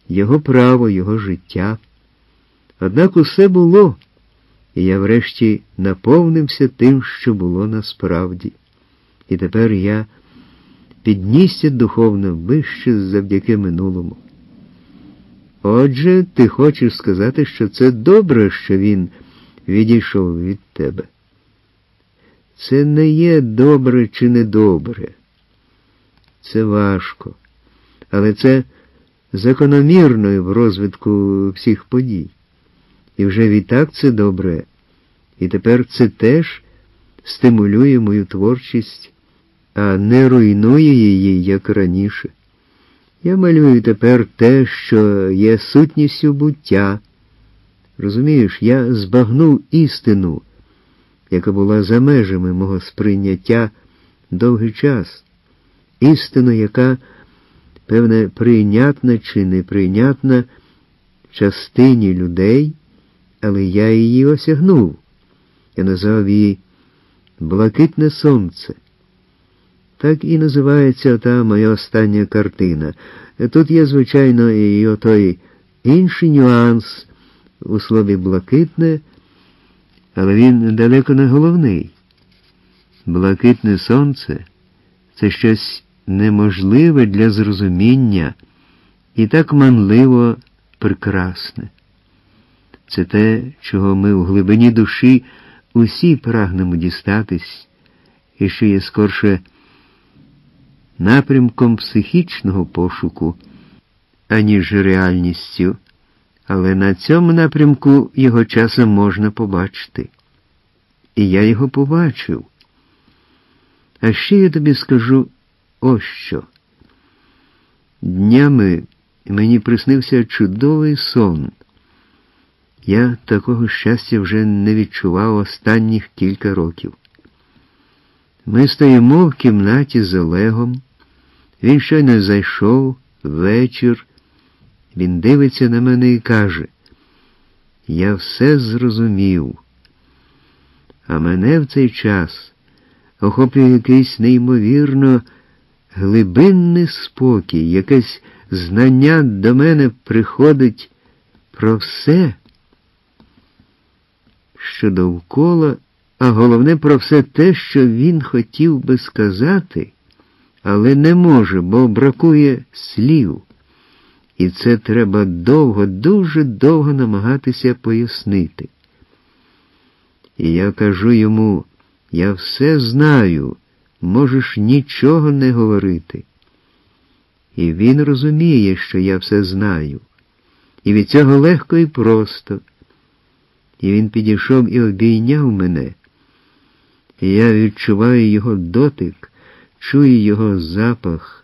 його право, його життя. Однак усе було, і я врешті наповнився тим, що було насправді. І тепер я піднісся духовно вище завдяки минулому. Отже, ти хочеш сказати, що це добре, що він відійшов від тебе. Це не є добре чи недобре. Це важко. Але це закономірно в розвитку всіх подій. І вже відтак це добре. І тепер це теж стимулює мою творчість, а не руйнує її, як раніше. Я малюю тепер те, що є сутністю буття. Розумієш, я збагнув істину, яка була за межами мого сприйняття довгий час. Істину, яка, певне, прийнятна чи неприйнятна частині людей, але я її осягнув. Я назвав її «Блакитне сонце». Так і називається та моя остання картина. Тут є, звичайно, і отой інший нюанс у слові «блакитне», але він далеко не головний. Блакитне сонце – це щось неможливе для зрозуміння і так манливо прекрасне. Це те, чого ми в глибині душі усі прагнемо дістатись, і що є скорше напрямком психічного пошуку, аніж реальністю, але на цьому напрямку його часом можна побачити. І я його побачив. А ще я тобі скажу ось що. Днями мені приснився чудовий сон. Я такого щастя вже не відчував останніх кілька років. Ми стоїмо в кімнаті з Олегом. Він щойно зайшов, вечір. Він дивиться на мене і каже: «Я все зрозумів». А мене в цей час охоплює якийсь неймовірно глибинний спокій, якесь знання до мене приходить про все, що довкола, а головне про все те, що він хотів би сказати, але не може, бо бракує слів. І це треба довго, дуже довго намагатися пояснити. І я кажу йому: «Я все знаю, можеш нічого не говорити». І він розуміє, що я все знаю. І від цього легко і просто. І він підійшов і обійняв мене. І я відчуваю його дотик, чую його запах.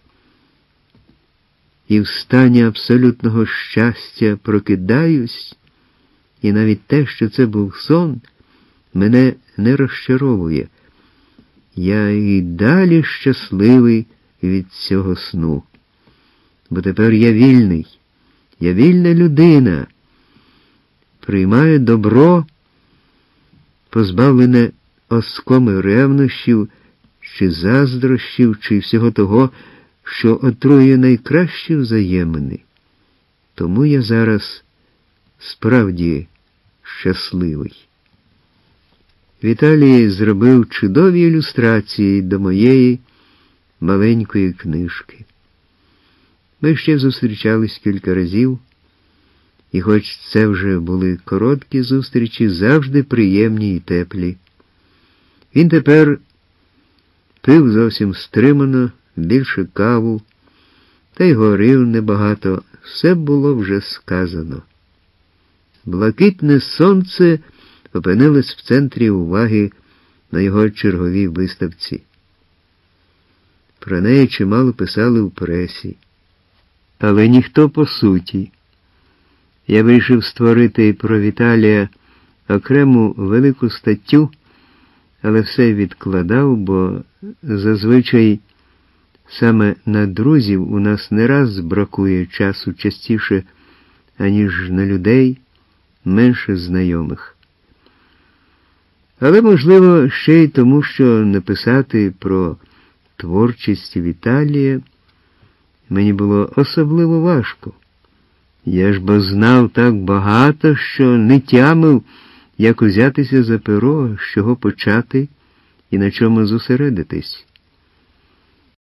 І в стані абсолютного щастя прокидаюсь, і навіть те, що це був сон, мене не розчаровує. Я і далі щасливий від цього сну. Бо тепер я вільний, я вільна людина, приймаю добро, позбавлене оскоми ревнощів, чи заздрощів, чи всього того, що отрує найкращі взаємини. Тому я зараз справді щасливий. Віталій зробив чудові ілюстрації до моєї маленької книжки. Ми ще зустрічались кілька разів, і хоч це вже були короткі зустрічі, завжди приємні і теплі. Він тепер пив зовсім стримано, більше каву, та й говорив небагато, все було вже сказано. Блакитне сонце опинилось в центрі уваги на його черговій виставці. Про неї чимало писали в пресі. Але ніхто по суті. Я вирішив створити про Віталія окрему велику статтю, але все відкладав, бо зазвичай саме на друзів у нас не раз бракує часу частіше, аніж на людей, менше знайомих. Але, можливо, ще й тому, що написати про творчість Віталія мені було особливо важко. Я ж бо знав так багато, що не тямив, як узятися за перо, з чого почати і на чому зосередитись.